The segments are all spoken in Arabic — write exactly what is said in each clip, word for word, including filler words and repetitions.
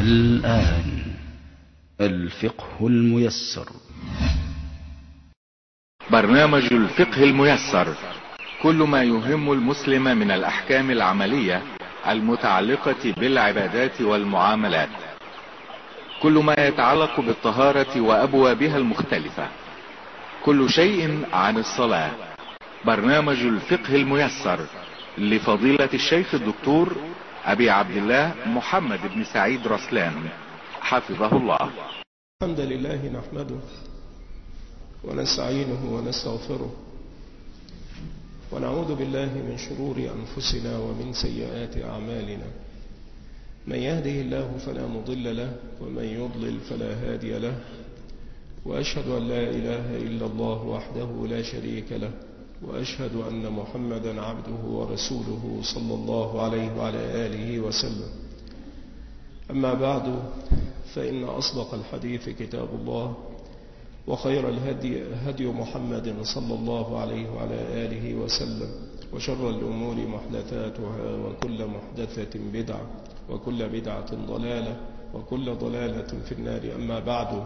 الآن الفقه الميسر. برنامج الفقه الميسر كل ما يهم المسلم من الأحكام العملية المتعلقة بالعبادات والمعاملات، كل ما يتعلق بالطهارة وأبوابها المختلفة، كل شيء عن الصلاة. برنامج الفقه الميسر لفضيلة الشيخ الدكتور أبي عبد الله محمد بن سعيد رسلان حفظه الله. الحمد لله نحمده ونستعينه ونستغفره ونعوذ بالله من شرور أنفسنا ومن سيئات أعمالنا، من يهده الله فلا مضل له ومن يضلل فلا هادي له، وأشهد أن لا إله إلا الله وحده لا شريك له، وأشهد أن محمدا عبده ورسوله صلى الله عليه وعلى آله وسلم. أما بعد، فإن أصدق الحديث كتاب الله، وخير الهدي هدي محمد صلى الله عليه وعلى آله وسلم، وشر الأمور محدثاتها، وكل محدثة بدعة، وكل بدعة ضلالة، وكل ضلالة في النار. أما بعد،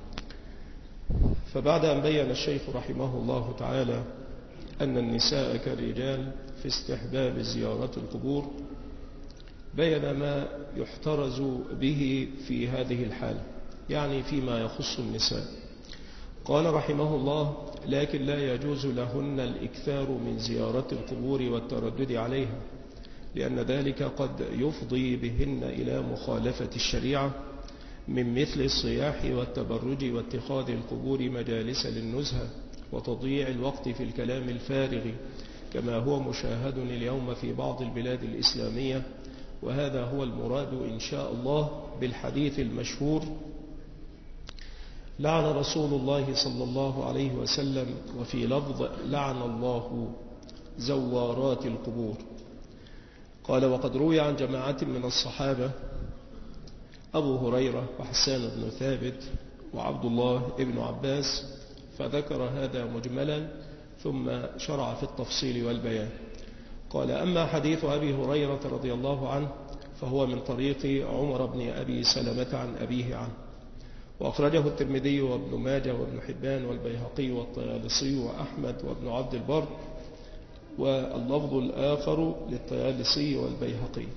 فبعد أن بين الشيخ رحمه الله تعالى أن النساء كالرجال في استحباب زيارة القبور، بين ما يحترز به في هذه الحالة، يعني فيما يخص النساء. قال رحمه الله: لكن لا يجوز لهن الإكثار من زيارة القبور والتردد عليها، لأن ذلك قد يفضي بهن إلى مخالفة الشريعة، من مثل الصياح والتبرج واتخاذ القبور مجالس للنزهة وتضييع الوقت في الكلام الفارغ، كما هو مشاهد اليوم في بعض البلاد الإسلامية. وهذا هو المراد إن شاء الله بالحديث المشهور: لعن رسول الله صلى الله عليه وسلم، وفي لفظ: لعن الله زوارات القبور. قال: وقد روي عن جماعة من الصحابة أبو هريرة وحسان بن ثابت وعبد الله بن عباس، فذكر هذا مجملا ثم شرع في التفصيل والبيان. قال: أما حديث أبي هريرة رضي الله عنه فهو من طريق عمر بن أبي سلمة عن أبيه عنه، وأخرجه الترمذي وابن ماجه وابن حبان والبيهقي والطيالسي وأحمد وابن عبد البر، واللفظ الآخر للطيالسي والبيهقي.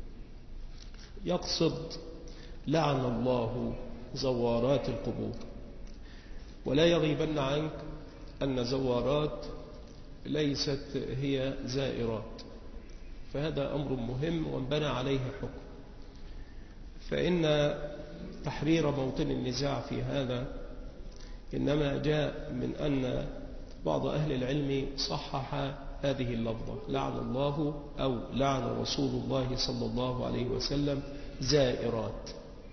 يقصد لعن الله زوارات القبور. ولا يغيبن عنك أن زوارات ليست هي زائرات، فهذا أمر مهم وانبنى عليه حكم. فإن تحرير موطن النزاع في هذا إنما جاء من أن بعض أهل العلم صحح هذه اللفظة: لعن الله أو لعن رسول الله صلى الله عليه وسلم زائرات.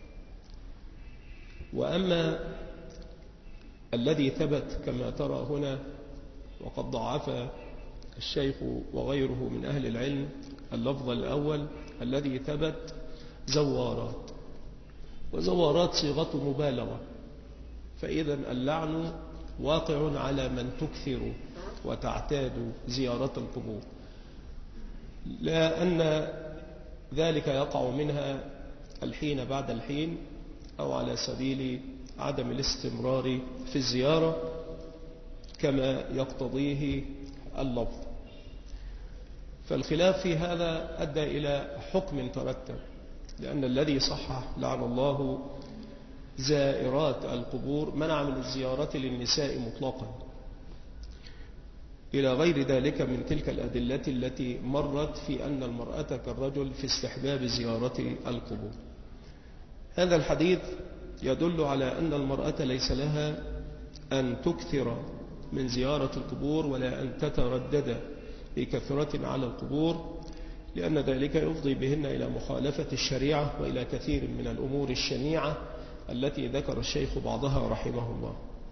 وأما الذي ثبت كما ترى هنا، وقد ضعف الشيخ وغيره من أهل العلم اللفظ الأول الذي ثبت: زوارات. وزوارات صيغة مبالغة، فإذا اللعن واقع على من تكثر وتعتاد زيارة القبور، لا أن ذلك يقع منها الحين بعد الحين، أو على سبيل عدم الاستمرار في الزيارة كما يقتضيه اللفظ. فالخلاف في هذا أدى إلى حكم ترتب، لأن الذي صحح لعن الله زائرات القبور منع من الزيارة للنساء مطلقا، إلى غير ذلك من تلك الأدلة التي مرت في أن المرأة كالرجل في استحباب زيارة القبور. هذا الحديث يدل على أن المرأة ليس لها أن تكثر من زيارة القبور ولا أن تتردد بكثرة على القبور، لأن ذلك يفضي بهن إلى مخالفة الشريعة وإلى كثير من الأمور الشنيعة التي ذكر الشيخ بعضها رحمه الله.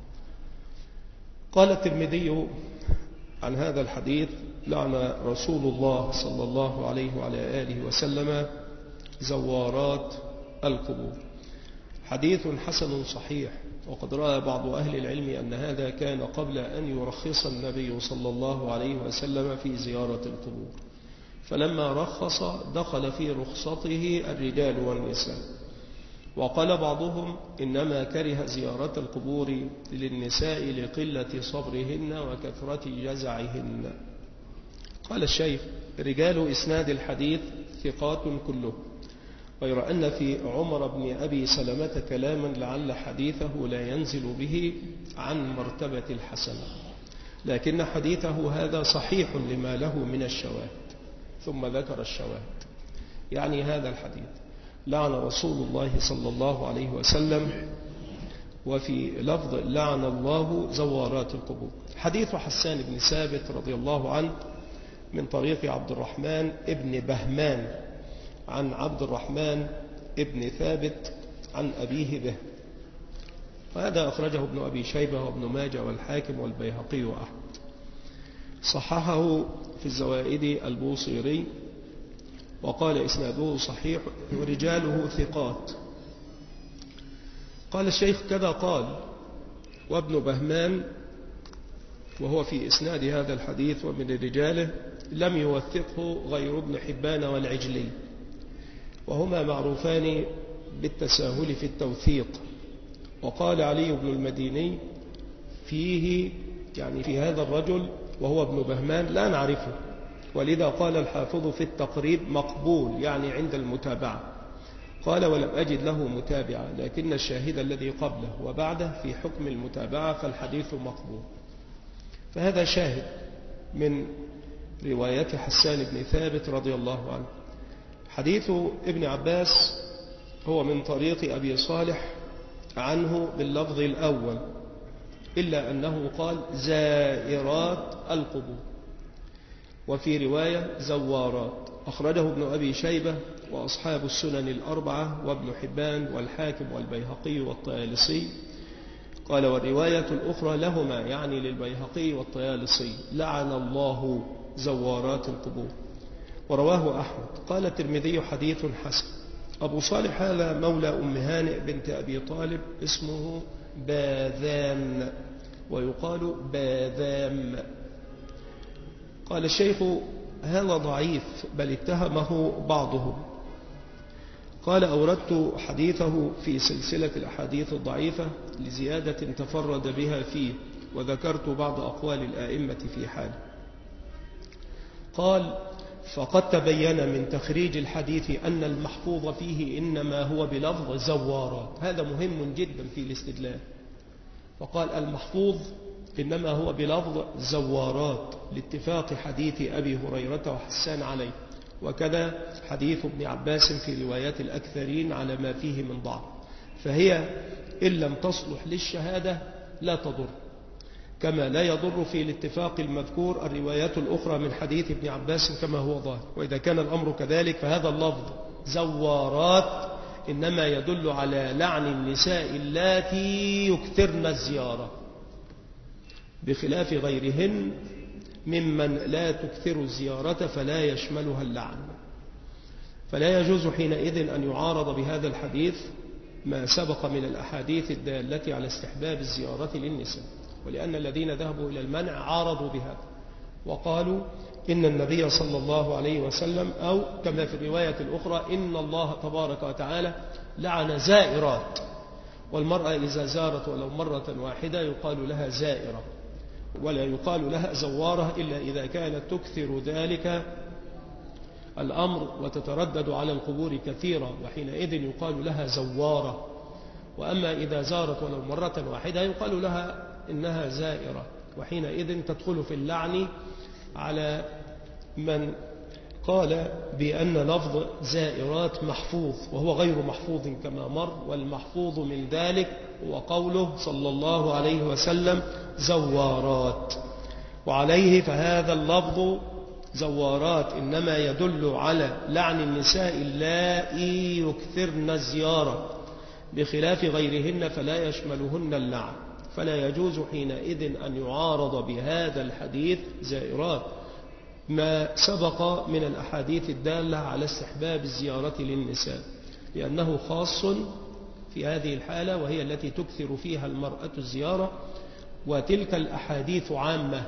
قال الترمذي عن هذا الحديث: لعن رسول الله صلى الله عليه وعلى آله وسلم زوارات القبور. حديث حسن صحيح. وقد رأى بعض أهل العلم أن هذا كان قبل أن يرخص النبي صلى الله عليه وسلم في زيارة القبور، فلما رخص دخل في رخصته الرجال والنساء. وقال بعضهم إنما كره زيارة القبور للنساء لقلة صبرهن وكثرة جزعهن. قال الشيخ: رجال إسناد الحديث ثقات كلهم، غير أن في عمر بن أبي سلمة كلاما لعل حديثه لا ينزل به عن مرتبة الحسن، لكن حديثه هذا صحيح لما له من الشواهد. ثم ذكر الشواهد، يعني هذا الحديث: لعن رسول الله صلى الله عليه وسلم، وفي لفظ لعن الله زوارات القبور. حديث حسان بن ثابت رضي الله عنه من طريق عبد الرحمن ابن بهمان عن عبد الرحمن ابن ثابت عن أبيه به، وهذا أخرجه ابن أبي شيبة وابن ماجه والحاكم والبيهقي وأحمد. صححه في الزوائد البوصيري وقال إسناده صحيح ورجاله ثقات. قال الشيخ: كذا قال وابن بهمان، وهو في إسناد هذا الحديث ومن رجاله لم يوثقه غير ابن حبان والعجلي، وهما معروفان بالتساهل في التوثيق. وقال علي بن المديني فيه، يعني في هذا الرجل وهو ابن بهمان، لا نعرفه، ولذا قال الحافظ في التقريب مقبول، يعني عند المتابعة. قال: ولم أجد له متابعة، لكن الشاهد الذي قبله وبعده في حكم المتابعة فالحديث مقبول. فهذا شاهد من رواية حسان بن ثابت رضي الله عنه. حديث ابن عباس هو من طريق أبي صالح عنه باللفظ الأول، إلا أنه قال زائرات القبور، وفي رواية زوارات. أخرجه ابن أبي شيبة وأصحاب السنن الأربعة وابن حبان والحاكم والبيهقي والطيالسي. قال: والرواية الأخرى لهما، يعني للبيهقي والطيالسي: لعن الله زوارات القبور. ورواه أحمد. قال الترمذي: حديث حسن. أبو صالح هذا مولى أم هانئ بنت أبي طالب، اسمه باذان ويقال باذام. قال الشيخ: هذا ضعيف، بل اتهمه بعضهم. قال: أوردت حديثه في سلسلة الأحاديث الضعيفة لزيادة تفرد بها فيه، وذكرت بعض أقوال الآئمة في حاله. قال: فقد تبين من تخريج الحديث أن المحفوظ فيه إنما هو بلفظ زوارات. هذا مهم جدا في الاستدلال. فقال: المحفوظ إنما هو بلفظ زوارات، لاتفاق حديث أبي هريرة وحسان عليه، وكذا حديث ابن عباس في روايات الأكثرين على ما فيه من ضعف، فهي إن لم تصلح للشهادة لا تضر، كما لا يضر في الاتفاق المذكور الروايات الأخرى من حديث ابن عباس كما هو ظاهر. وإذا كان الأمر كذلك فهذا اللفظ زوارات إنما يدل على لعن النساء اللاتي يكثرن الزيارة، بخلاف غيرهن ممن لا تكثر الزيارة فلا يشملها اللعن. فلا يجوز حينئذ أن يعارض بهذا الحديث ما سبق من الأحاديث الدالة على استحباب الزيارة للنساء، ولأن الذين ذهبوا إلى المنع عارضوا بهذا وقالوا إن النبي صلى الله عليه وسلم، أو كما في الرواية الأخرى إن الله تبارك وتعالى لعن زائرات، والمرأة إذا زارت ولو مرة واحدة يقال لها زائرة، ولا يقال لها زوارة إلا إذا كانت تكثر ذلك الأمر وتتردد على القبور كثيرا، وحينئذ يقال لها زوارة. وأما إذا زارت ولو مرة واحدة يقال لها إنها زائرة، وحينئذ تدخل في اللعن على من قال بأن لفظ زائرات محفوظ، وهو غير محفوظ كما مر. والمحفوظ من ذلك هو قوله صلى الله عليه وسلم زوارات، وعليه فهذا اللفظ زوارات إنما يدل على لعن النساء اللائي يكثرن الزيارة، بخلاف غيرهن فلا يشملهن اللعن. فلا يجوز حينئذ أن يعارض بهذا الحديث زائرات ما سبق من الأحاديث الدالة على استحباب الزيارة للنساء، لأنه خاص في هذه الحالة وهي التي تكثر فيها المرأة الزيارة، وتلك الأحاديث عامة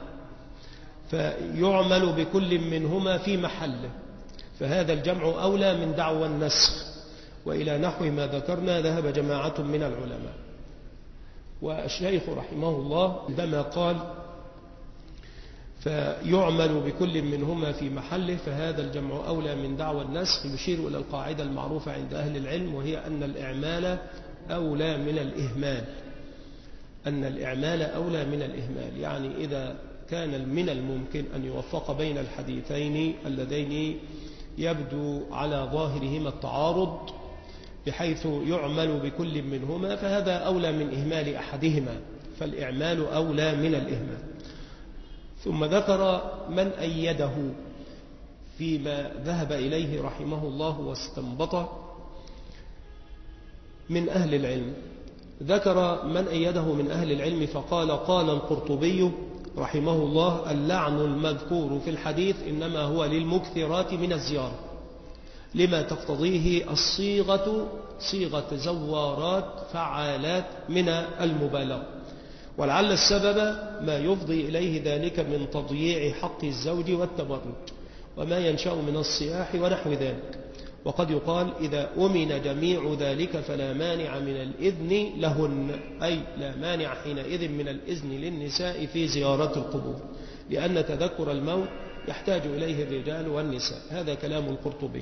فيعمل بكل منهما في محله، فهذا الجمع أولى من دعوى النسخ. وإلى نحو ما ذكرنا ذهب جماعة من العلماء. والشيخ رحمه الله عندما قال فيعمل بكل منهما في محله فهذا الجمع أولى من دعوى النسخ، يشير إلى القاعدة المعروفة عند أهل العلم، وهي أن الإعمال أولى من الإهمال. أن الإعمال أولى من الإهمال، يعني إذا كان من الممكن أن يوفق بين الحديثين اللذين يبدو على ظاهرهما التعارض بحيث يعمل بكل منهما فهذا أولى من إهمال أحدهما، فالإعمال أولى من الإهمال. ثم ذكر من أيده فيما ذهب إليه رحمه الله واستنبطه من أهل العلم. ذكر من أيده من أهل العلم فقال: قال القرطبي رحمه الله: اللعن المذكور في الحديث إنما هو للمكثرات من الزيارة، لما تقتضيه الصيغة صيغة زوارات فعالات من المبالغة، ولعل السبب ما يفضي إليه ذلك من تضييع حق الزوج والتبرج وما ينشأ من الصياح ونحو ذلك. وقد يقال: إذا أمن جميع ذلك فلا مانع من الإذن لهن، أي لا مانع حينئذ من الإذن للنساء في زيارة القبور، لأن تذكر الموت يحتاج إليه الرجال والنساء. هذا كلام القرطبي.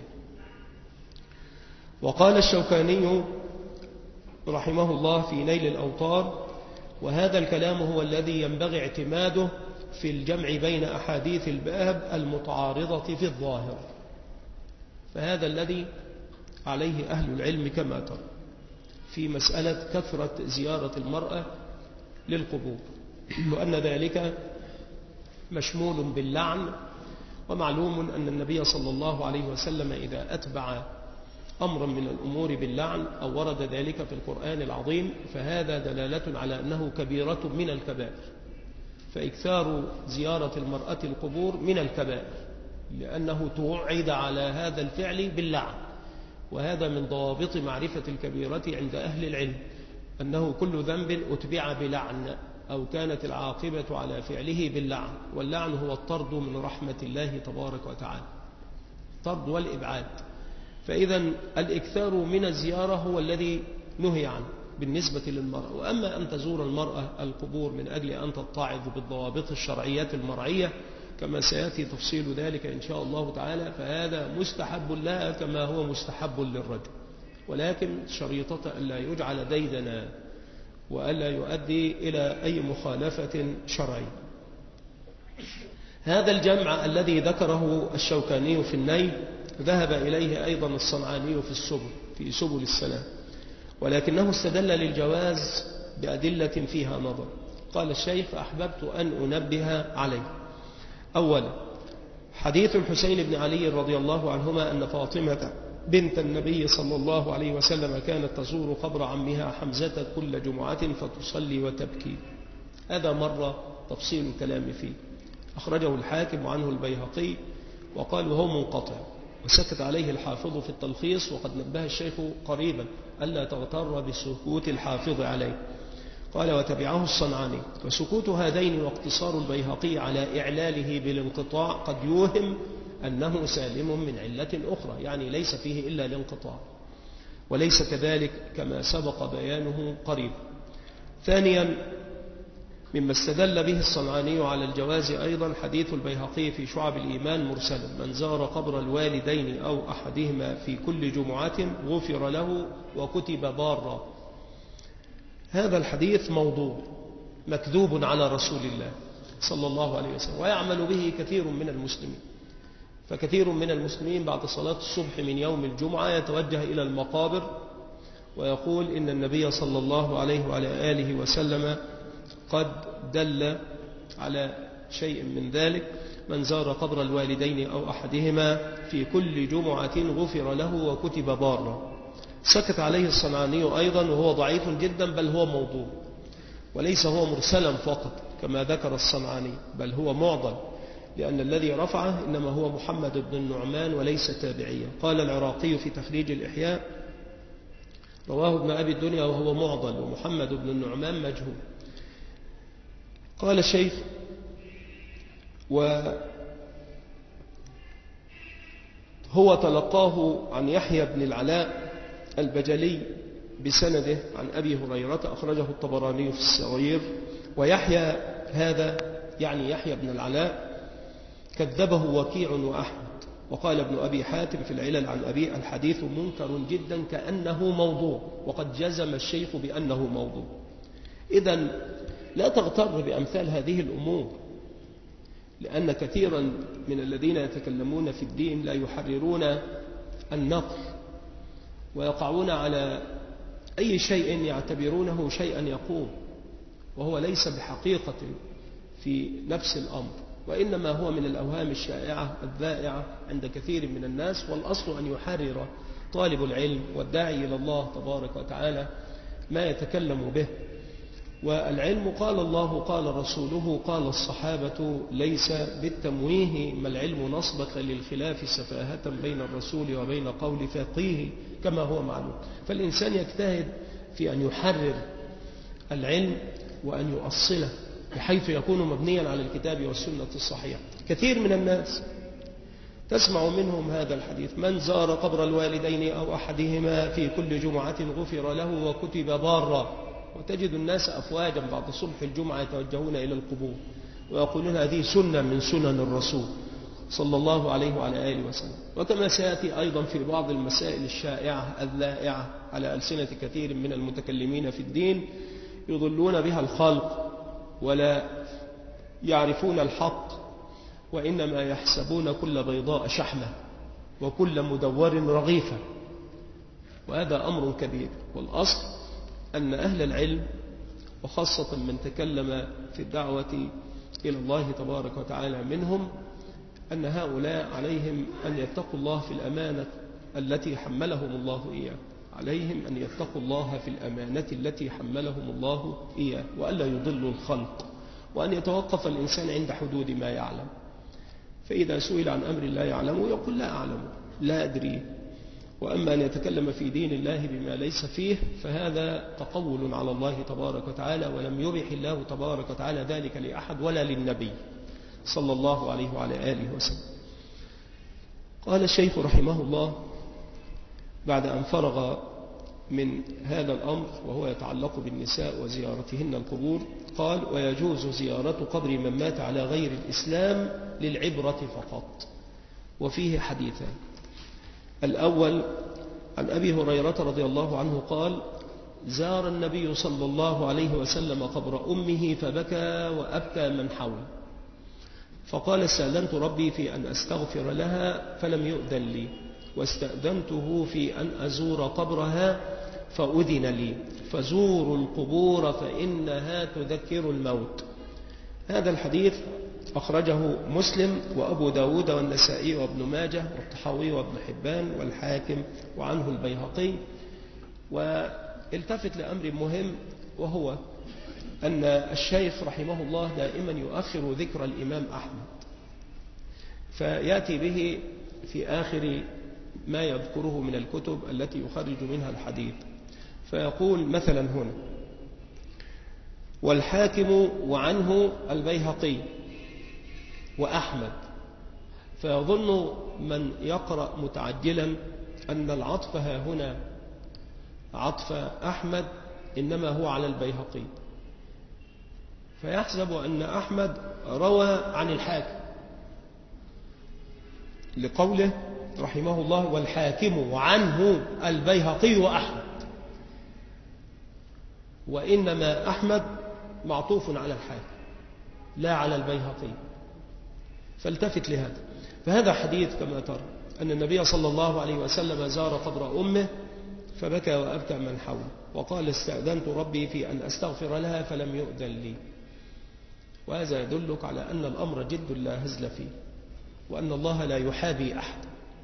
وقال الشوكاني رحمه الله في نيل الأوطار: وهذا الكلام هو الذي ينبغي اعتماده في الجمع بين أحاديث الباب المتعارضة في الظاهر، فهذا الذي عليه أهل العلم كما ترى في مسألة كثرة زيارة المرأة للقبور، وأن ذلك مشمول باللعن. ومعلوم أن النبي صلى الله عليه وسلم إذا أتبع أمرا من الأمور باللعن أو ورد ذلك في القرآن العظيم فهذا دلالة على أنه كبيرة من الكبائر، فإكثار زيارة المرأة القبور من الكبائر، لأنه توعد على هذا الفعل باللعن. وهذا من ضوابط معرفة الكبيرة عند أهل العلم، أنه كل ذنب أتبع بلعن أو كانت العاقبة على فعله باللعن، واللعن هو الطرد من رحمة الله تبارك وتعالى، الطرد والإبعاد. فإذا الإكثار من الزيارة هو الذي نهي عنه بالنسبة للمرأة. وأما أن تزور المرأة القبور من أجل أن تتعظ بالضوابط الشرعية المرعية كما سيأتي تفصيل ذلك إن شاء الله تعالى، فهذا مستحب لها كما هو مستحب للرجل، ولكن شريطة ألا يجعل ديدنا وألا يؤدي إلى أي مخالفة شرعية. هذا الجمع الذي ذكره الشوكاني في النيل ذهب إليه أيضا الصنعاني في السبل في سبل السلام، ولكنه استدل للجواز بأدلة فيها نظر. قال الشيخ: فأحببت أن أنبه عليه. أولا، حديث الحسين بن علي رضي الله عنهما أن فاطمة بنت النبي صلى الله عليه وسلم كانت تزور قبر عمها حمزة كل جمعة فتصلي وتبكي. هذا مر تفصيل الكلام فيه، أخرجه الحاكم عنه البيهقي وقال وهو منقطع، وسكت عليه الحافظ في التلخيص، وقد نبه الشيخ قريبا ألا تغتر بسكوت الحافظ عليه. قال: وتبعه الصنعاني. وسكوت هذين واقتصار البيهقي على إعلاله بالانقطاع قد يوهم أنه سالم من علة أخرى، يعني ليس فيه إلا الانقطاع، وليس كذلك كما سبق بيانه قريب. ثانيا، مما استدل به الصنعاني على الجواز أيضا حديث البيهقي في شعب الإيمان مرسلا: من زار قبر الوالدين أو أحدهما في كل جمعة غفر له وكتب بارا. هذا الحديث موضوع مكذوب على رسول الله صلى الله عليه وسلم، ويعمل به كثير من المسلمين. فكثير من المسلمين بعد صلاة الصبح من يوم الجمعة يتوجه إلى المقابر ويقول إن النبي صلى الله عليه وعلى آله وسلم قد دل على شيء من ذلك: من زار قبر الوالدين أو أحدهما في كل جمعة غفر له وكتب بارا. سكت عليه الصنعاني أيضا، وهو ضعيف جدا، بل هو موضوع، وليس هو مرسلا فقط كما ذكر الصنعاني، بل هو معضل، لأن الذي رفعه إنما هو محمد بن النعمان وليس تابعيا. قال العراقي في تخريج الإحياء: رواه ابن أبي الدنيا وهو معضل، ومحمد بن النعمان مجهول. قال الشيخ: وهو تلقاه عن يحيى بن العلاء البجلي بسنده عن أبي هريرة أخرجه الطبراني في الصغير. ويحيى هذا يعني يحيى بن العلاء كذبه وكيع وأحمد. وقال ابن أبي حاتم في العلل عن أبي الحديث منكر جدا كأنه موضوع، وقد جزم الشيخ بأنه موضوع. إذن لا تغتر بأمثال هذه الأمور، لأن كثيرا من الذين يتكلمون في الدين لا يحررون النقل، ويقعون على أي شيء يعتبرونه شيئا يقوم، وهو ليس بحقيقة في نفس الأمر، وإنما هو من الأوهام الشائعة الذائعة عند كثير من الناس. والأصل أن يحرر طالب العلم والداعي إلى الله تبارك وتعالى ما يتكلم به. والعلم قال الله قال رسوله قال الصحابة، ليس بالتمويه، ما العلم نصبك للخلاف سفاهة بين الرسول وبين قول فقيه كما هو معلوم. فالإنسان يجتهد في أن يحرر العلم وأن يؤصله بحيث يكون مبنيا على الكتاب والسنة الصحيحة. كثير من الناس تسمع منهم هذا الحديث: من زار قبر الوالدين أو أحدهما في كل جمعة غفر له وكتب بارا. وتجد الناس أفواجا بعد صبح الجمعة يتوجهون إلى القبور ويقولون هذه سنة من سنن الرسول صلى الله عليه وعلى آله وسلم. وكما سيأتي أيضا في بعض المسائل الشائعة الذائعة على ألسنة كثير من المتكلمين في الدين، يضلون بها الخلق ولا يعرفون الحق، وإنما يحسبون كل بيضاء شحمة وكل مدور رغيفة، وهذا أمر كبير. والأصل أن أهل العلم وخاصة من تكلم في الدعوة إلى الله تبارك وتعالى منهم، أن هؤلاء عليهم أن يتقوا الله في الأمانة التي حملهم الله إياه، عليهم أن يتقوا الله في الأمانة التي حملهم الله إياه، وألا يضلوا الخلق، وأن يتوقف الإنسان عند حدود ما يعلم. فإذا سئل عن أمر لا يعلمه يقول لا أعلم، لا أدري. وأما أن يتكلم في دين الله بما ليس فيه فهذا تقول على الله تبارك وتعالى، ولم يبح الله تبارك وتعالى ذلك لأحد ولا للنبي صلى الله عليه وعلى آله وسلم. قال الشيخ رحمه الله بعد أن فرغ من هذا الأمر وهو يتعلق بالنساء وزيارتهن القبور، قال: ويجوز زيارة قبر من مات على غير الإسلام للعبرة فقط. وفيه حديثان: الأول عن أبي هريرة رضي الله عنه قال: زار النبي صلى الله عليه وسلم قبر أمه فبكى وأبكى من حوله، فقال: استأذنت ربي في أن أستغفر لها فلم يؤذن لي، واستأذنته في أن أزور قبرها فأذن لي، فزوروا القبور فإنها تذكر الموت. هذا الحديث أخرجه مسلم وأبو داود والنسائي وابن ماجه والطحاوي وابن حبان والحاكم، وعنه البيهقي. والتفت لأمر مهم، وهو أن الشيخ رحمه الله دائما يؤخر ذكر الإمام أحمد، فيأتي به في آخر ما يذكره من الكتب التي يخرج منها الحديث، فيقول مثلا هنا: والحاكم وعنه البيهقي وأحمد. فيظن من يقرأ متعجلا أن العطف ها هنا عطف أحمد إنما هو على البيهقي، فيحسب أن أحمد روى عن الحاكم لقوله رحمه الله: والحاكم وعنه البيهقي وأحمد، وإنما أحمد معطوف على الحاكم لا على البيهقي. فالتفت لهذا. فهذا حديث كما ترى أن النبي صلى الله عليه وسلم زار قبر أمه فبكى وأبكى من حوله، وقال: استأذنت ربي في أن أستغفر لها فلم يؤذن لي. وهذا يدلك على أن الأمر جد لا هزل فيه، وأن الله لا يحابي أحد.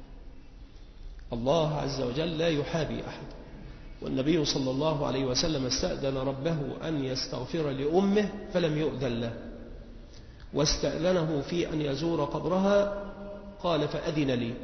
الله عز وجل لا يحابي أحد. والنبي صلى الله عليه وسلم استأذن ربه أن يستغفر لأمه فلم يؤذن له، واستأذنه في أن يزور قبرها قال: فأذن لي.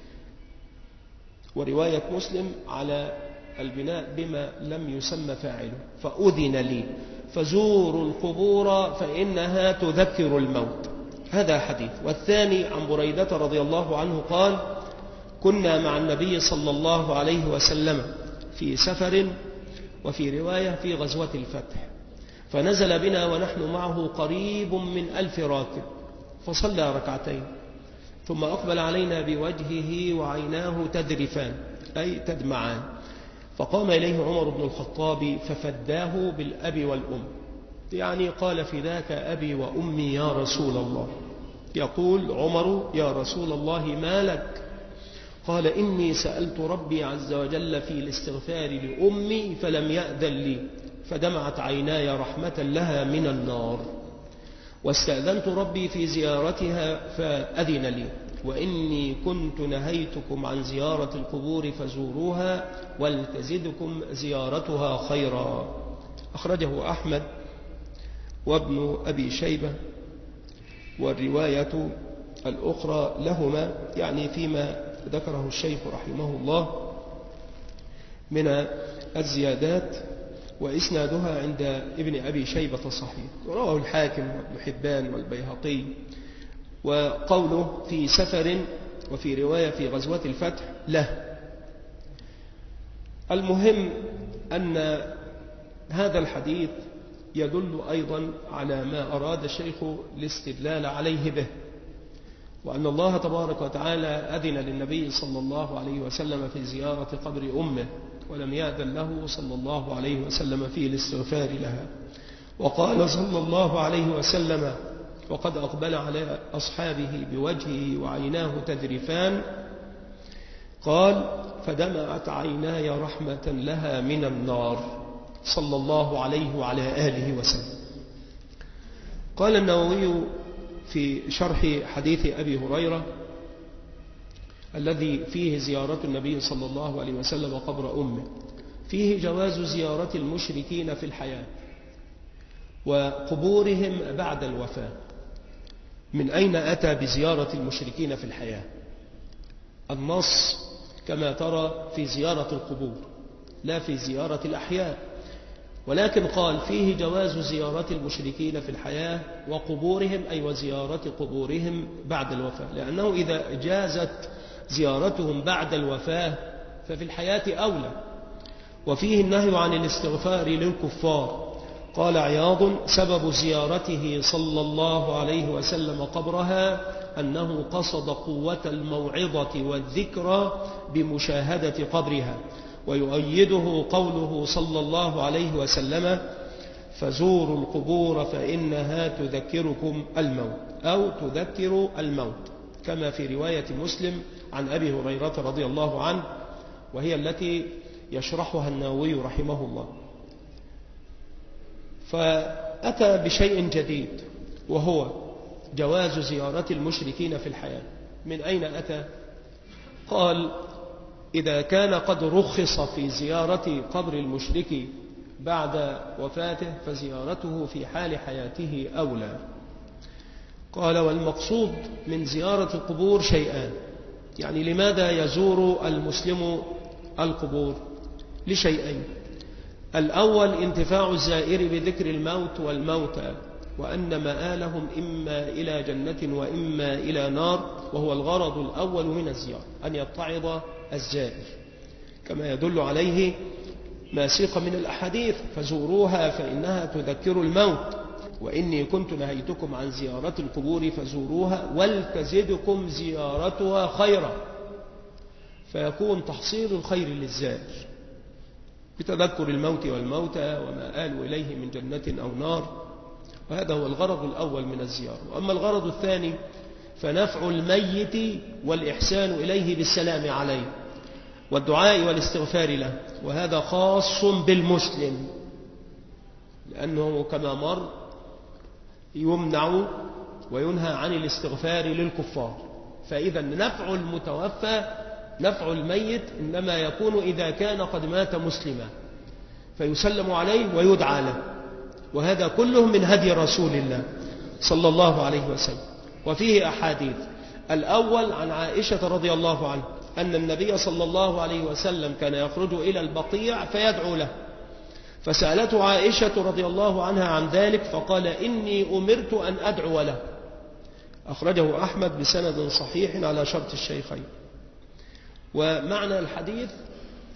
ورواية مسلم على البناء بما لم يسمى فاعله: فأذن لي، فزوروا القبور فإنها تذكر الموت. هذا حديث. والثاني عن بريدة رضي الله عنه قال: كنا مع النبي صلى الله عليه وسلم في سفر، وفي رواية في غزوة الفتح، فنزل بنا ونحن معه قريب من ألف راكب، فصلى ركعتين ثم أقبل علينا بوجهه وعيناه تذرفان أي تدمعان، فقام إليه عمر بن الخطاب ففداه بالأب والأم، يعني قال فداك أبي وأمي يا رسول الله. يقول عمر يا رسول الله ما لك؟ قال إني سألت ربي عز وجل في الاستغفار لأمي فلم يأذن لي، فدمعت عيناي رحمة لها من النار، واستأذنت ربي في زيارتها فأذن لي، وإني كنت نهيتكم عن زيارة القبور فزوروها ولتزدكم زيارتها خيرا. أخرجه أحمد وابن أبي شيبة، والرواية الأخرى لهما يعني فيما ذكره الشيخ رحمه الله من الزيادات، وإسنادها عند ابن أبي شيبة صحيح، ورواه الحاكم وابن حبان والبيهقي. وقوله في سفر وفي رواية في غزوة الفتح له. المهم أن هذا الحديث يدل أيضا على ما أراد الشيخ الاستدلال عليه به، وأن الله تبارك وتعالى أذن للنبي صلى الله عليه وسلم في زيارة قبر أمه، ولم يأذن له صلى الله عليه وسلم في الاستغفار لها. وقال صلى الله عليه وسلم وقد أقبل على أصحابه بوجهه وعيناه تذرفان، قال فدمعت عيناي رحمة لها من النار صلى الله عليه وعلى آله وسلم. قال النووي في شرح حديث أبي هريرة الذي فيه زيارة النبي صلى الله عليه وسلم قبر أمه، فيه جواز زيارة المشركين في الحياة وقبورهم بعد الوفاة. من أين أتى بزيارة المشركين في الحياة؟ النص كما ترى في زيارة القبور لا في زيارة الأحياء، ولكن قال فيه جواز زيارة المشركين في الحياة وقبورهم أي وزيارة قبورهم بعد الوفاة، لأنه إذا جازت زيارتهم بعد الوفاة ففي الحياة أولى. وفيه النهي عن الاستغفار للكفار. قال عياض سبب زيارته صلى الله عليه وسلم قبرها أنه قصد قوة الموعظة والذكرى بمشاهدة قبرها، ويؤيده قوله صلى الله عليه وسلم فزوروا القبور فإنها تذكركم الموت أو تذكر الموت، كما في رواية مسلم عن أبي هريرة رضي الله عنه، وهي التي يشرحها النووي رحمه الله. فأتى بشيء جديد وهو جواز زيارة المشركين في الحياة. من أين أتى؟ قال إذا كان قد رخص في زيارة قبر المشرك بعد وفاته فزيارته في حال حياته أولى. قال والمقصود من زيارة القبور شيئان، يعني لماذا يزور المسلم القبور؟ لشيئين: الأول انتفاع الزائر بذكر الموت والموتى، وأن مآلهم إما إلى جنة وإما إلى نار، وهو الغرض الأول من الزيارة أن يتعظ الزائر، كما يدل عليه ما سيق من الأحاديث فزوروها فإنها تذكر الموت، وإني كنت نهيتكم عن زيارة القبور فزوروها ولتزدكم زيارتها خيرا، فيكون تحصيل الخير للزائر بتذكر الموت والموتى وما آلوا إليه من جنة أو نار، وهذا هو الغرض الأول من الزيارة. وأما الغرض الثاني فنفع الميت والإحسان إليه بالسلام عليه والدعاء والاستغفار له، وهذا خاص بالمسلم لأنه كما مر يمنع وينهى عن الاستغفار للكفار. فإذا نفع المتوفى نفع الميت إنما يكون إذا كان قد مات مسلما فيسلم عليه ويدعى له، وهذا كله من هدي رسول الله صلى الله عليه وسلم. وفيه أحاديث: الأول عن عائشة رضي الله عنها أن النبي صلى الله عليه وسلم كان يخرج إلى البقيع فيدعو له، فسألته عائشة رضي الله عنها عن ذلك فقال إني أمرت أن أدعو له. أخرجه أحمد بسند صحيح على شرط الشيخين. ومعنى الحديث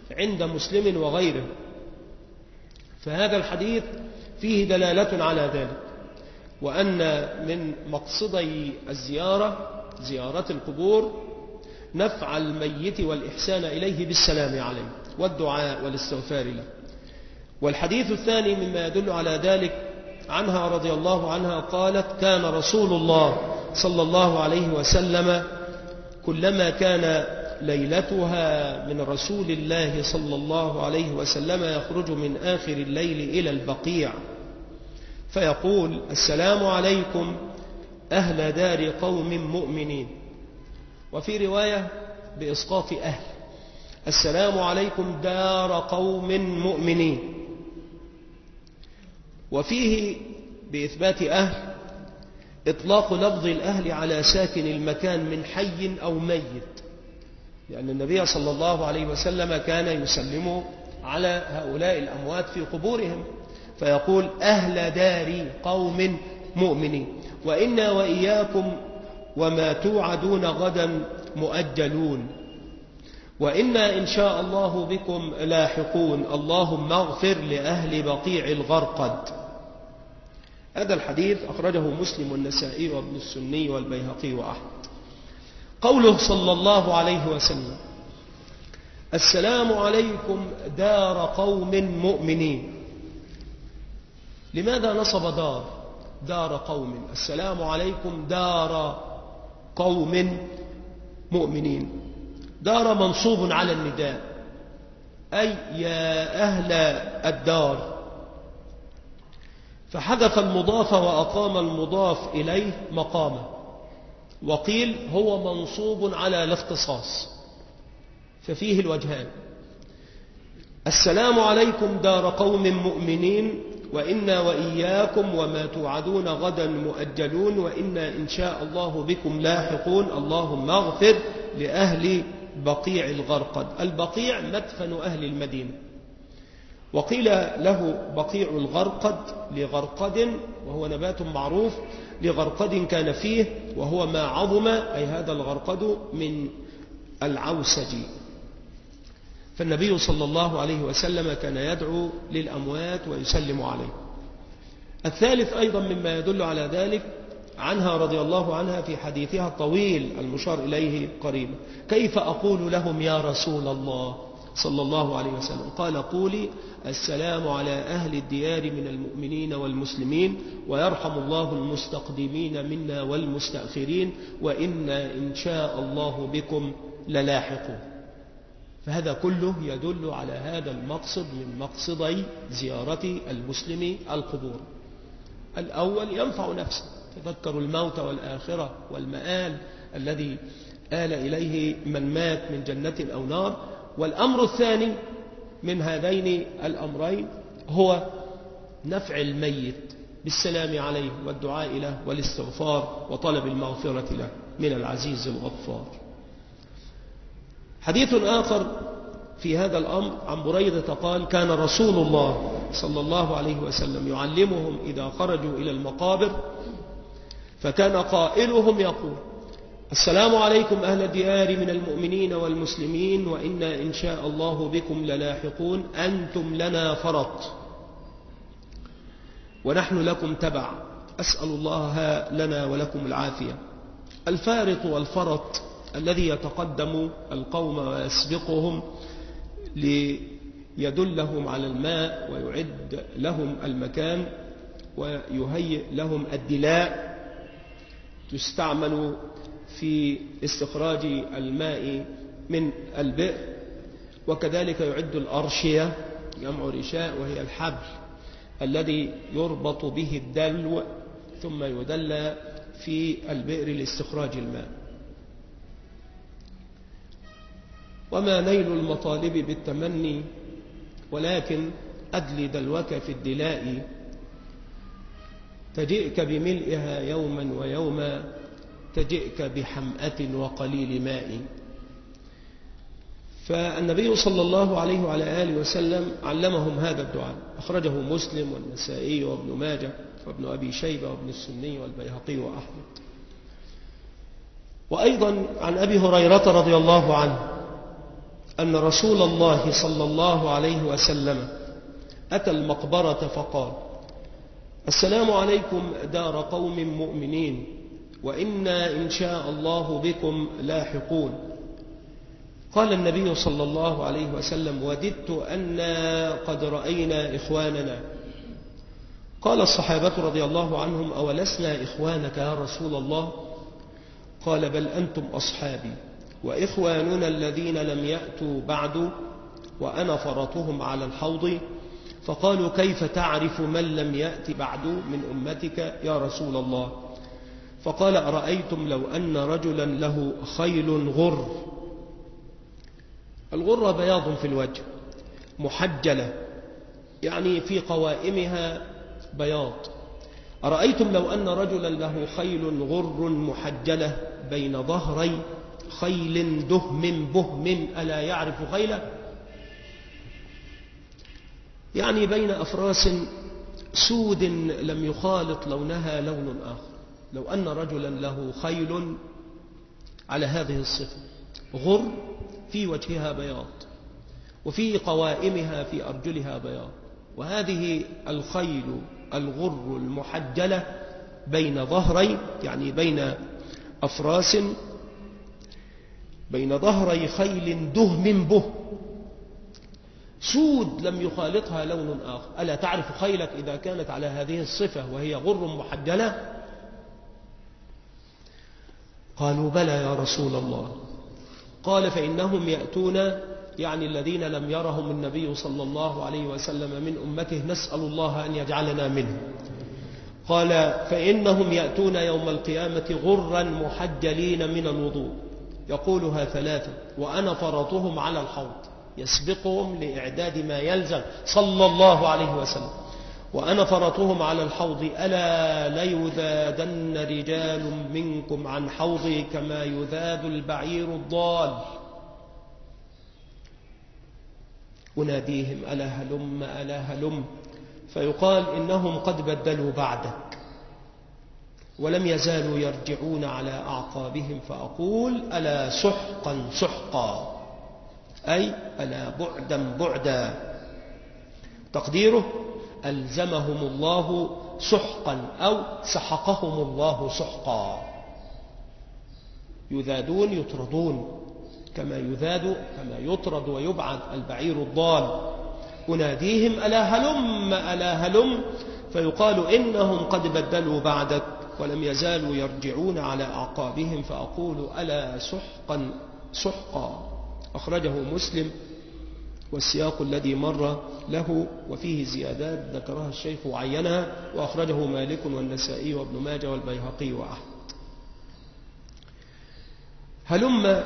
عند مسلم وغيره. فهذا الحديث فيه دلالة على ذلك، وأن من مقصدي الزيارة زيارة القبور نفع الميت والإحسان إليه بالسلام عليه والدعاء والاستغفار له. والحديث الثاني مما يدل على ذلك عنها رضي الله عنها قالت: كان رسول الله صلى الله عليه وسلم كلما كان ليلتها من رسول الله صلى الله عليه وسلم يخرج من آخر الليل إلى البقيع فيقول: السلام عليكم أهل دار قوم مؤمنين. وفي رواية بإسقاط أهل: السلام عليكم دار قوم مؤمنين. وفيه بإثبات أهل إطلاق لفظ الأهل على ساكن المكان من حي أو ميت، لأن النبي صلى الله عليه وسلم كان يسلم على هؤلاء الأموات في قبورهم فيقول: أهل دار قوم مؤمنين، وإنا وإياكم وما توعدون غدا مؤجلون، وإنا إن شاء الله بكم لاحقون، اللهم اغفر لأهل بقيع الغرقد. هذا الحديث أخرجه مسلم والنسائي وابن السني والبيهقي وأحمد. قوله صلى الله عليه وسلم: السلام عليكم دار قوم مؤمنين. لماذا نصب دار دار قوم؟ السلام عليكم دار قوم مؤمنين. دار منصوب على النداء، أي يا أهل الدار، فحذف المضاف وأقام المضاف إليه مقامه. وقيل هو منصوب على الاختصاص، ففيه الوجهان: السلام عليكم دار قوم مؤمنين، وإنا وإياكم وما توعدون غدا مؤجلون، وإنا إن شاء الله بكم لاحقون، اللهم اغفر لأهل بقيع الغرقد. البقيع مدفن أهل المدينة، وقيل له بقيع الغرقد لغرقد، وهو نبات معروف، لغرقد كان فيه، وهو ما عظم، أي هذا الغرقد من العوسج. فالنبي صلى الله عليه وسلم كان يدعو للأموات ويسلم عليه. الثالث أيضا مما يدل على ذلك عنها رضي الله عنها في حديثها الطويل المشار إليه قريبا: كيف أقول لهم يا رسول الله صلى الله عليه وسلم؟ قال: قولي: السلام على أهل الديار من المؤمنين والمسلمين، ويرحم الله المستقدمين منا والمستأخرين، وإنا إن شاء الله بكم للاحقون. فهذا كله يدل على هذا المقصد من مقصدي زيارة المسلم القبور. الأول ينفع نفسه، تذكروا الموت والآخرة والمآل الذي آل إليه من مات من جنة أو نار. والأمر الثاني من هذين الأمرين هو نفع الميت بالسلام عليه والدعاء له والاستغفار وطلب المغفرة له من العزيز الغفار. حديث آخر في هذا الأمر عن بريدة قال: كان رسول الله صلى الله عليه وسلم يعلمهم إذا خرجوا إلى المقابر، فكان قائلهم يقول: السلام عليكم أهل الديار من المؤمنين والمسلمين، وإنا إن شاء الله بكم للاحقون، أنتم لنا فرط ونحن لكم تبع، أسأل الله لنا ولكم العافية. الفارط والفرط الذي يتقدم القوم ويسبقهم ليدلهم على الماء ويعد لهم المكان ويهيئ لهم الدلاء تستعمل في استخراج الماء من البئر، وكذلك يعد الأرشية جمع رشاء وهي الحبل الذي يربط به الدلو ثم يدلى في البئر لاستخراج الماء. وما نيل المطالب بالتمني، ولكن أدل دلوك في الدلاء، تجئك بملئها يوما ويوما، تجئك بحمأة وقليل ماء. فالنبي صلى الله عليه وعلى آله وسلم علمهم هذا الدعاء، أخرجه مسلم والنسائي وابن ماجه وابن أبي شيبة وابن السني والبيهقي وأحمد. وأيضا عن أبي هريرة رضي الله عنه أن رسول الله صلى الله عليه وسلم أتى المقبرة فقال: السلام عليكم دار قوم مؤمنين، وإنا إن شاء الله بكم لاحقون. قال النبي صلى الله عليه وسلم: وددت أنا قد رأينا إخواننا. قال الصحابة رضي الله عنهم: أولسنا إخوانك يا رسول الله؟ قال: بل أنتم أصحابي وإخواننا الذين لم يأتوا بعد، وأنا فرطهم على الحوض. فقالوا: كيف تعرف من لم يأت بعد من أمتك يا رسول الله؟ فقال: أرأيتم لو أن رجلا له خيل غر، الغر بياض في الوجه، محجلة يعني في قوائمها بياض. أرأيتم لو أن رجلا له خيل غر محجلة بين ظهري خيل دهم بهم، ألا يعرف خيله؟ يعني بين أفراس سود لم يخالط لونها لون آخر. لو أن رجلا له خيل على هذه الصفة، غر في وجهها بياض، وفي قوائمها في أرجلها بياض، وهذه الخيل الغر المحجلة بين ظهري، يعني بين أفراس، بين ظهري خيل دهم به، سود لم يخالطها لون آخر. ألا تعرف خيلك إذا كانت على هذه الصفة وهي غر محجلة؟ قالوا: بلى يا رسول الله. قال: فإنهم يأتون، يعني الذين لم يرهم النبي صلى الله عليه وسلم من أمته، نسأل الله أن يجعلنا منه. قال: فإنهم يأتون يوم القيامة غرا محجلين من الوضوء، يقولها ثلاثة، وأنا فرطهم على الحوض، يسبقهم لإعداد ما يلزم صلى الله عليه وسلم. وأنا فرطهم على الحوض، ألا ليذادن رجال منكم عن حوضي كما يذاد البعير الضال. أناديهم: ألا هلم ألا هلم، فيقال: إنهم قد بدلوا بعدك ولم يزالوا يرجعون على أعقابهم، فأقول: ألا سحقا سحقا، أي ألا بعدا بعدا. تقديره: ألزمهم الله سحقا أو سحقهم الله سحقا. يذادون يطردون كما يذاد كما يطرد ويبعد البعير الضال. أناديهم: ألا هلم ألا هلم، فيقال: إنهم قد بدلوا بعدك ولم يزالوا يرجعون على أعقابهم، فأقول: ألا سحقا سحقا. أخرجه مسلم، والسياق الذي مر له وفيه زيادات ذكرها الشيخ وعينها، وأخرجه مالك والنسائي وابن ماجه والبيهقي وأحمد. هلم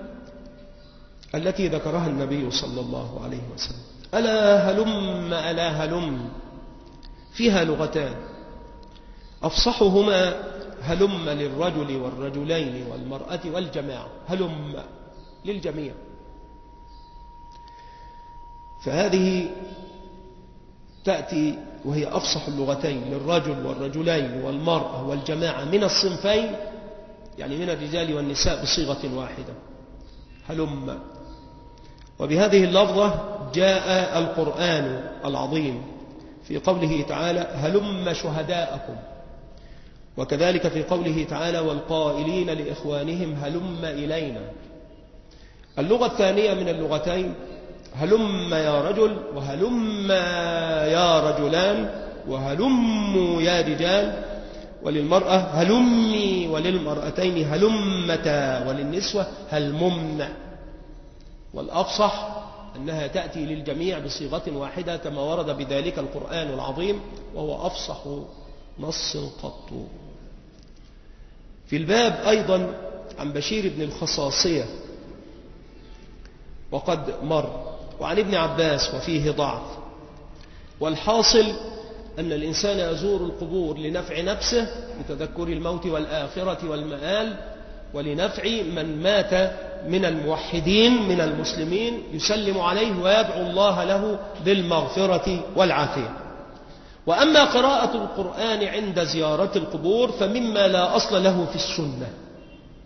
التي ذكرها النبي صلى الله عليه وسلم، ألا هلم ألا هلم، فيها لغتان، أفصحهما هلم للرجل والرجلين والمرأة والجماعة، هلم للجميع. فهذه تأتي وهي أفصح اللغتين للرجل والرجلين والمرأة والجماعة من الصنفين، يعني من الرجال والنساء بصيغة واحدة، هلم. وبهذه اللفظة جاء القرآن العظيم في قوله تعالى: هلم شهداءكم، وكذلك في قوله تعالى: والقائلين لإخوانهم هلم إلينا. اللغة الثانية من اللغتين هلم يا رجل، وهلم يا رجلان، وهلم يا رجال. وللمرأة هلمي، وللمرأتين هلمتا، وللنسوة هلممن. والأفصح أنها تأتي للجميع بصيغة واحدة كما ورد بذلك القرآن العظيم، وهو أفصح نص قط. في الباب أيضا عن بشير بن الخصاصية وقد مر، وعن ابن عباس وفيه ضعف. والحاصل أن الإنسان يزور القبور لنفع نفسه بتذكر الموت والآخرة والمآل، ولنفع من مات من الموحدين من المسلمين، يسلم عليه ويدعو الله له بالمغفرة والعافية. وأما قراءة القرآن عند زيارة القبور فمما لا أصل له في السنة،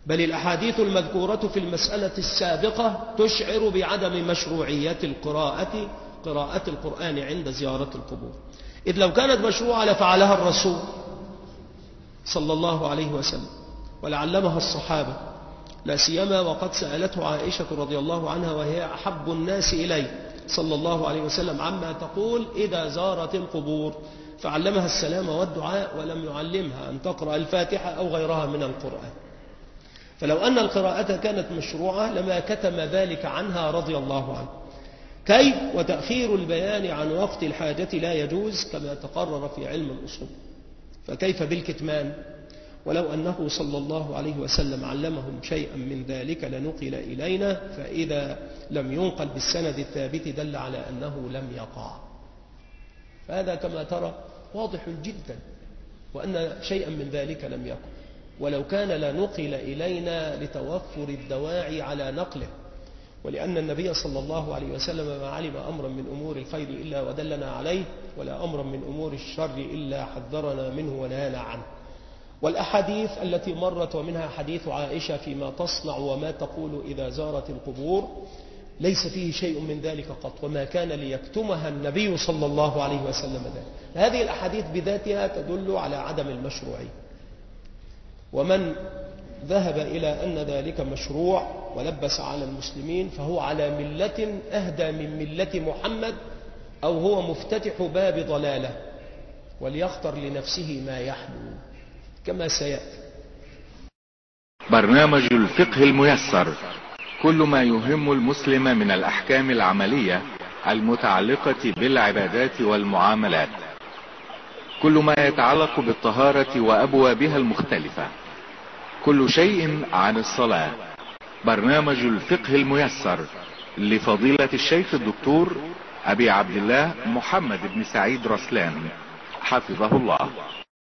بل الأحاديث المذكورة في المسألة السابقة تشعر بعدم مشروعية القراءة قراءة القرآن عند زيارة القبور، إذ لو كانت مشروعة لفعلها الرسول صلى الله عليه وسلم ولعلمها الصحابة، لا سيما وقد سألته عائشة رضي الله عنها وهي أحب الناس إليه صلى الله عليه وسلم عما تقول إذا زارت القبور، فعلمها السلام والدعاء ولم يعلمها أن تقرأ الفاتحة أو غيرها من القرآن. فلو أن القراءة كانت مشروعة لما كتم ذلك عنها رضي الله عنه. كيف وتأخير البيان عن وقت الحاجة لا يجوز كما تقرر في علم الأصول، فكيف بالكتمان؟ ولو أنه صلى الله عليه وسلم علمهم شيئا من ذلك لنقل إلينا، فإذا لم ينقل بالسند الثابت دل على أنه لم يقع. فهذا كما ترى واضح جدا، وأن شيئا من ذلك لم يقع، ولو كان لنقل إلينا لتوفر الدواعي على نقله، ولأن النبي صلى الله عليه وسلم ما علم أمرا من أمور الخير إلا ودلنا عليه، ولا أمرا من أمور الشر إلا حذرنا منه ونهانا عنه. والأحاديث التي مرت ومنها حديث عائشة فيما تصنع وما تقول إذا زارت القبور ليس فيه شيء من ذلك قط، وما كان ليكتمها النبي صلى الله عليه وسلم ذلك. هذه الأحاديث بذاتها تدل على عدم المشروعية، ومن ذهب إلى أن ذلك مشروع ولبس على المسلمين فهو على ملة أهدى من ملة محمد، أو هو مفتتح باب ضلالة، وليختر لنفسه ما يحلو كما سيأتي. برنامج الفقه الميسر، كل ما يهم المسلم من الأحكام العملية المتعلقة بالعبادات والمعاملات، كل ما يتعلق بالطهارة وأبوابها المختلفة، كل شيء عن الصلاة. برنامج الفقه الميسر لفضيلة الشيخ الدكتور أبي عبد الله محمد بن سعيد رسلان حفظه الله.